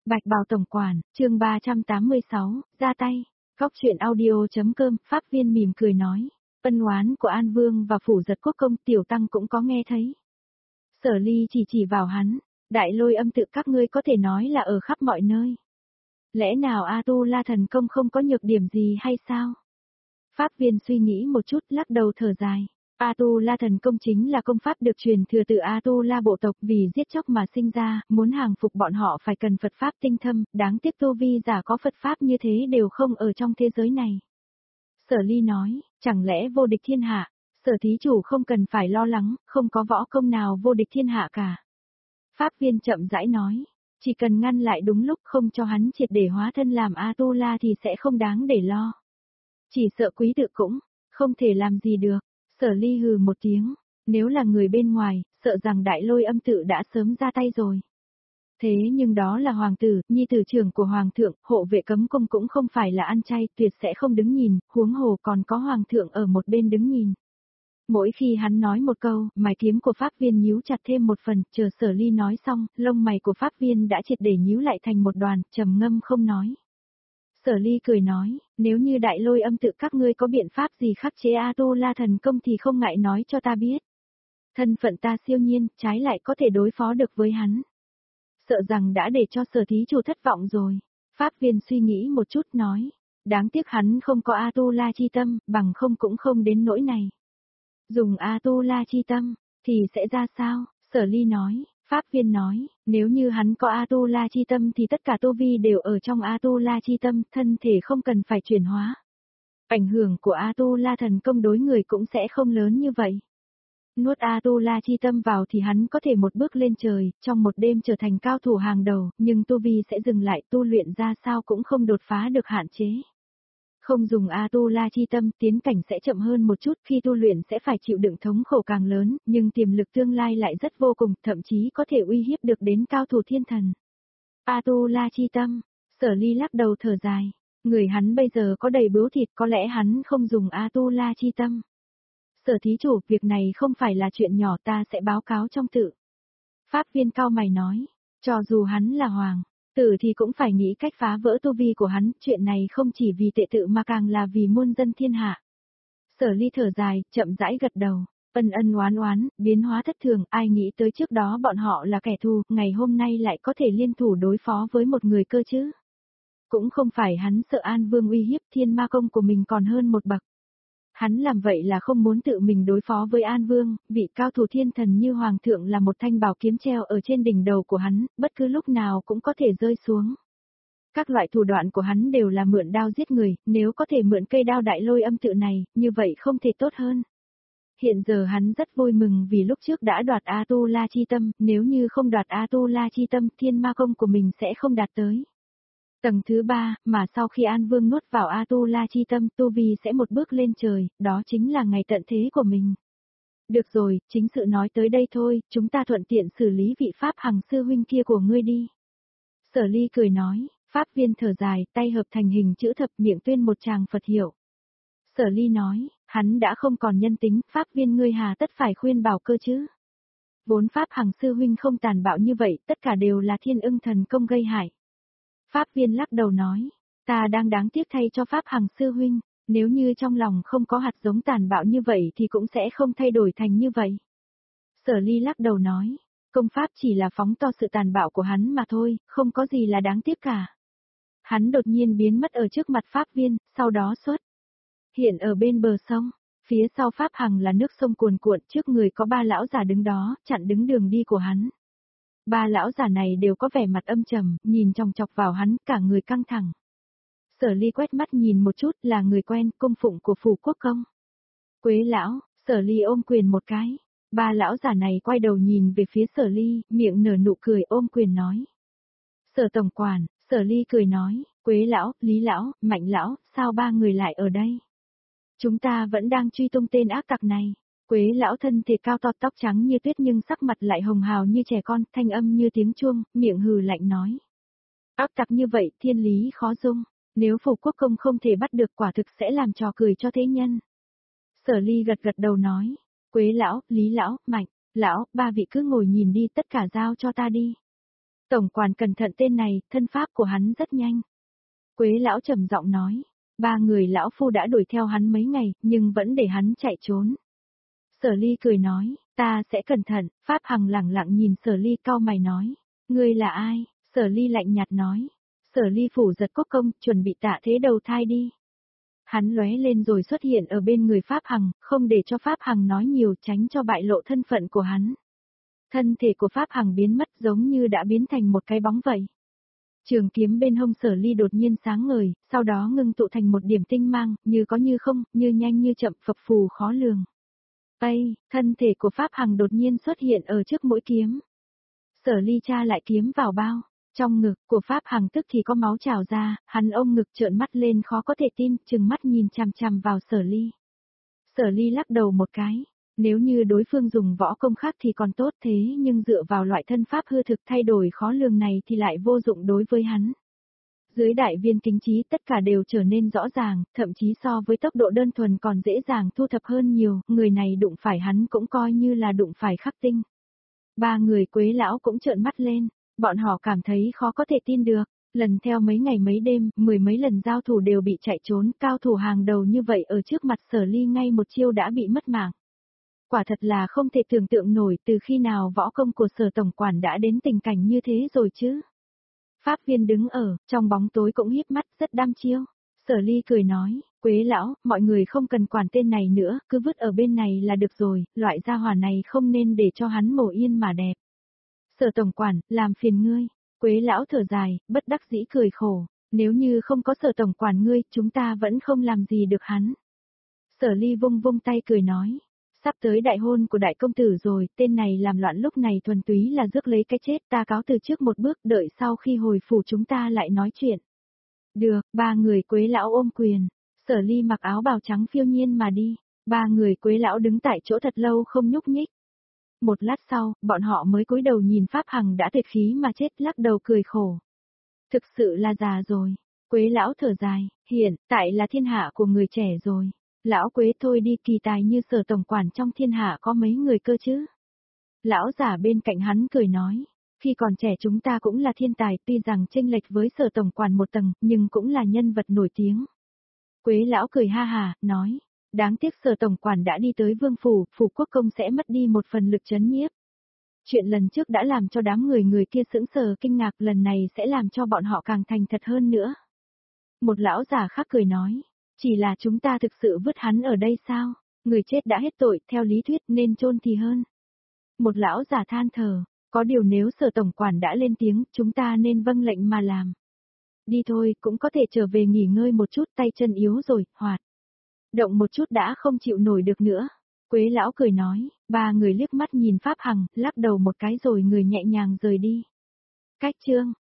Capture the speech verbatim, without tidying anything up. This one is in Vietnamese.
Bạch Bào Tổng Quản, chương ba trăm tám mươi sáu, ra tay. Góc chuyện audio.com, Pháp Viên mỉm cười nói. Ân oán của An Vương và Phủ Giật Quốc Công Tiểu Tăng cũng có nghe thấy. Sở Ly chỉ chỉ vào hắn, đại lôi âm tự các ngươi có thể nói là ở khắp mọi nơi. Lẽ nào A Tu La Thần Công không có nhược điểm gì hay sao? Pháp Viên suy nghĩ một chút, lắc đầu thở dài. A Tu La Thần Công chính là công pháp được truyền thừa từ A Tu La bộ tộc, vì giết chóc mà sinh ra, muốn hàng phục bọn họ phải cần Phật pháp tinh thâm, đáng tiếc tu vi giả có Phật pháp như thế đều không ở trong thế giới này. Sở Ly nói, chẳng lẽ vô địch thiên hạ? Sở thí chủ không cần phải lo lắng, không có võ công nào vô địch thiên hạ cả. Pháp Viên chậm rãi nói, chỉ cần ngăn lại đúng lúc, không cho hắn triệt để hóa thân làm A Tu La thì sẽ không đáng để lo. Chỉ sợ quý tự cũng không thể làm gì được. Sở Ly hừ một tiếng, nếu là người bên ngoài, sợ rằng đại lôi âm tự đã sớm ra tay rồi. Thế nhưng đó là hoàng tử, nhi tử trưởng của hoàng thượng, hộ vệ cấm cung cũng không phải là ăn chay, tuyệt sẽ không đứng nhìn, huống hồ còn có hoàng thượng ở một bên đứng nhìn. Mỗi khi hắn nói một câu, mày kiếm của Pháp Viên nhíu chặt thêm một phần, chờ Sở Ly nói xong, lông mày của Pháp Viên đã triệt để nhíu lại thành một đoàn, trầm ngâm không nói. Sở Ly cười nói, nếu như đại lôi âm tự các ngươi có biện pháp gì khắc chế A Tu La Thần Công thì không ngại nói cho ta biết. Thân phận ta siêu nhiên, trái lại có thể đối phó được với hắn. Sợ rằng đã để cho Sở thí chủ thất vọng rồi. Pháp Viên suy nghĩ một chút nói, đáng tiếc hắn không có A Tu La chi tâm, bằng không cũng không đến nỗi này. Dùng A Tu La chi tâm, thì sẽ ra sao? Sở Ly nói. Pháp Viên nói, nếu như hắn có A Tu La chi tâm thì tất cả tu vi đều ở trong A Tu La chi tâm, thân thể không cần phải chuyển hóa. Ảnh hưởng của A Tu La Thần Công đối người cũng sẽ không lớn như vậy. Nuốt A Tu La chi tâm vào thì hắn có thể một bước lên trời, trong một đêm trở thành cao thủ hàng đầu, nhưng tu vi sẽ dừng lại, tu luyện ra sao cũng không đột phá được hạn chế. Không dùng A Tu La chi tâm, tiến cảnh sẽ chậm hơn một chút, khi tu luyện sẽ phải chịu đựng thống khổ càng lớn, nhưng tiềm lực tương lai lại rất vô cùng, thậm chí có thể uy hiếp được đến cao thủ thiên thần. A Tu La chi tâm, Sở Ly lắc đầu thở dài, người hắn bây giờ có đầy bướu thịt, có lẽ hắn không dùng A Tu La chi tâm. Sở thí chủ, việc này không phải là chuyện nhỏ, ta sẽ báo cáo trong tự. Pháp Viên cao mày nói, cho dù hắn là hoàng tử thì cũng phải nghĩ cách phá vỡ tu vi của hắn, chuyện này không chỉ vì tệ tự mà càng là vì muôn dân thiên hạ. Sở Ly thở dài, chậm rãi gật đầu, ân ân oán oán, biến hóa thất thường, ai nghĩ tới trước đó bọn họ là kẻ thù, ngày hôm nay lại có thể liên thủ đối phó với một người cơ chứ. Cũng không phải hắn sợ An Vương uy hiếp, thiên ma công của mình còn hơn một bậc. Hắn làm vậy là không muốn tự mình đối phó với An Vương, vị cao thủ thiên thần như Hoàng thượng là một thanh bảo kiếm treo ở trên đỉnh đầu của hắn, bất cứ lúc nào cũng có thể rơi xuống. Các loại thủ đoạn của hắn đều là mượn đao giết người, nếu có thể mượn cây đao đại lôi âm tự này, như vậy không thể tốt hơn. Hiện giờ hắn rất vui mừng vì lúc trước đã đoạt A Tu La chi tâm, nếu như không đoạt A Tu La chi tâm, thiên ma công của mình sẽ không đạt tới tầng thứ ba, mà sau khi An Vương nuốt vào A Tu La chi tâm, tu vi sẽ một bước lên trời, đó chính là ngày tận thế của mình. Được rồi, chính sự nói tới đây thôi, chúng ta thuận tiện xử lý vị Pháp Hằng sư huynh kia của ngươi đi. Sở Ly cười nói, Pháp Viên thở dài, tay hợp thành hình chữ thập, miệng tuyên một tràng Phật hiệu. Sở Ly nói, hắn đã không còn nhân tính, Pháp Viên ngươi hà tất phải khuyên bảo cơ chứ. Vốn Pháp Hằng sư huynh không tàn bạo như vậy, tất cả đều là Thiên Ưng Thần Công gây hại. Pháp Viên lắc đầu nói, ta đang đáng tiếc thay cho Pháp Hằng sư huynh, nếu như trong lòng không có hạt giống tàn bạo như vậy thì cũng sẽ không thay đổi thành như vậy. Sở Ly lắc đầu nói, công pháp chỉ là phóng to sự tàn bạo của hắn mà thôi, không có gì là đáng tiếc cả. Hắn đột nhiên biến mất ở trước mặt Pháp Viên, sau đó xuất hiện ở bên bờ sông, phía sau Pháp Hằng là nước sông cuồn cuộn, trước người có ba lão già đứng đó, chặn đứng đường đi của hắn. Ba lão già này đều có vẻ mặt âm trầm, nhìn chòng chọc vào hắn, cả người căng thẳng. Sở Ly quét mắt nhìn một chút, là người quen, cung phụng của Phủ Quốc Công. Quế lão, Sở Ly ôm quyền một cái. Ba lão già này quay đầu nhìn về phía Sở Ly, miệng nở nụ cười ôm quyền nói. Sở tổng quản, Sở Ly cười nói, Quế lão, Lý lão, Mạnh lão, sao ba người lại ở đây? Chúng ta vẫn đang truy tung tên ác tặc này. Quế lão thân thể cao to, tóc trắng như tuyết nhưng sắc mặt lại hồng hào như trẻ con, thanh âm như tiếng chuông, miệng hừ lạnh nói. Ác tặc như vậy, thiên lý khó dung, nếu Phủ Quốc Công không thể bắt được quả thực sẽ làm trò cười cho thế nhân. Sở Ly gật gật đầu nói, Quế lão, Lý lão, Mạnh lão, ba vị cứ ngồi nhìn đi, tất cả giao cho ta đi. Tổng quản cẩn thận tên này, thân pháp của hắn rất nhanh. Quế lão trầm giọng nói, ba người lão phu đã đuổi theo hắn mấy ngày, nhưng vẫn để hắn chạy trốn. Sở Ly cười nói, ta sẽ cẩn thận, Pháp Hằng lẳng lặng nhìn Sở Ly cau mày nói, ngươi là ai? Sở Ly lạnh nhạt nói, Sở Ly phủ giật quốc công, chuẩn bị tạ thế đầu thai đi. Hắn lóe lên rồi xuất hiện ở bên người Pháp Hằng, không để cho Pháp Hằng nói nhiều tránh cho bại lộ thân phận của hắn. Thân thể của Pháp Hằng biến mất giống như đã biến thành một cái bóng vậy. Trường kiếm bên hông Sở Ly đột nhiên sáng ngời, sau đó ngưng tụ thành một điểm tinh mang, như có như không, như nhanh như chậm, phập phù khó lường. Ây, thân thể của Pháp Hằng đột nhiên xuất hiện ở trước mũi kiếm. Sở Ly tra lại kiếm vào bao, trong ngực của Pháp Hằng tức thì có máu trào ra, hắn ôm ngực trợn mắt lên khó có thể tin, trừng mắt nhìn chằm chằm vào Sở Ly. Sở Ly lắc đầu một cái, nếu như đối phương dùng võ công khác thì còn tốt thế nhưng dựa vào loại thân pháp hư thực thay đổi khó lường này thì lại vô dụng đối với hắn. Dưới đại viên kính trí tất cả đều trở nên rõ ràng, thậm chí so với tốc độ đơn thuần còn dễ dàng thu thập hơn nhiều, người này đụng phải hắn cũng coi như là đụng phải khắc tinh. Ba người Quế lão cũng trợn mắt lên, bọn họ cảm thấy khó có thể tin được, lần theo mấy ngày mấy đêm, mười mấy lần giao thủ đều bị chạy trốn, cao thủ hàng đầu như vậy ở trước mặt Sở Ly ngay một chiêu đã bị mất mạng. Quả thật là không thể tưởng tượng nổi từ khi nào võ công của Sở tổng quản đã đến tình cảnh như thế rồi chứ. Pháp Viên đứng ở, trong bóng tối cũng híp mắt rất đăm chiêu. Sở Ly cười nói, Quế lão, mọi người không cần quản tên này nữa, cứ vứt ở bên này là được rồi, loại gia hỏa này không nên để cho hắn mổ yên mà đẹp. Sở tổng quản, làm phiền ngươi. Quế lão thở dài, bất đắc dĩ cười khổ, nếu như không có Sở tổng quản ngươi, chúng ta vẫn không làm gì được hắn. Sở Ly vung vung tay cười nói, sắp tới đại hôn của đại công tử rồi, tên này làm loạn lúc này thuần túy là rước lấy cái chết, ta cáo từ trước một bước, đợi sau khi hồi phủ chúng ta lại nói chuyện. Được, ba người Quế lão ôm quyền, Sở Ly mặc áo bào trắng phiêu nhiên mà đi, ba người Quế lão đứng tại chỗ thật lâu không nhúc nhích. Một lát sau, bọn họ mới cúi đầu nhìn Pháp Hằng đã tuyệt khí mà chết, lắc đầu cười khổ. Thực sự là già rồi. Quế lão thở dài, hiện tại là thiên hạ của người trẻ rồi. Lão Quế thôi đi, kỳ tài như Sở tổng quản trong thiên hạ có mấy người cơ chứ. Lão giả bên cạnh hắn cười nói, khi còn trẻ chúng ta cũng là thiên tài, tuy rằng chênh lệch với Sở tổng quản một tầng, nhưng cũng là nhân vật nổi tiếng. Quế lão cười ha hà, nói, đáng tiếc Sở tổng quản đã đi tới vương phủ, phủ quốc công sẽ mất đi một phần lực trấn nhiếp. Chuyện lần trước đã làm cho đám người người kia sững sờ kinh ngạc, lần này sẽ làm cho bọn họ càng thành thật hơn nữa. Một lão giả khác cười nói, chỉ là chúng ta thực sự vứt hắn ở đây sao? Người chết đã hết tội, theo lý thuyết nên chôn thì hơn. Một lão giả than thở, có điều nếu Sở tổng quản đã lên tiếng, chúng ta nên vâng lệnh mà làm. Đi thôi, cũng có thể trở về nghỉ ngơi một chút, tay chân yếu rồi, hoạt. Động một chút đã không chịu nổi được nữa. Quế lão cười nói, ba người liếc mắt nhìn Pháp Hằng, lắc đầu một cái rồi người nhẹ nhàng rời đi. Cách chương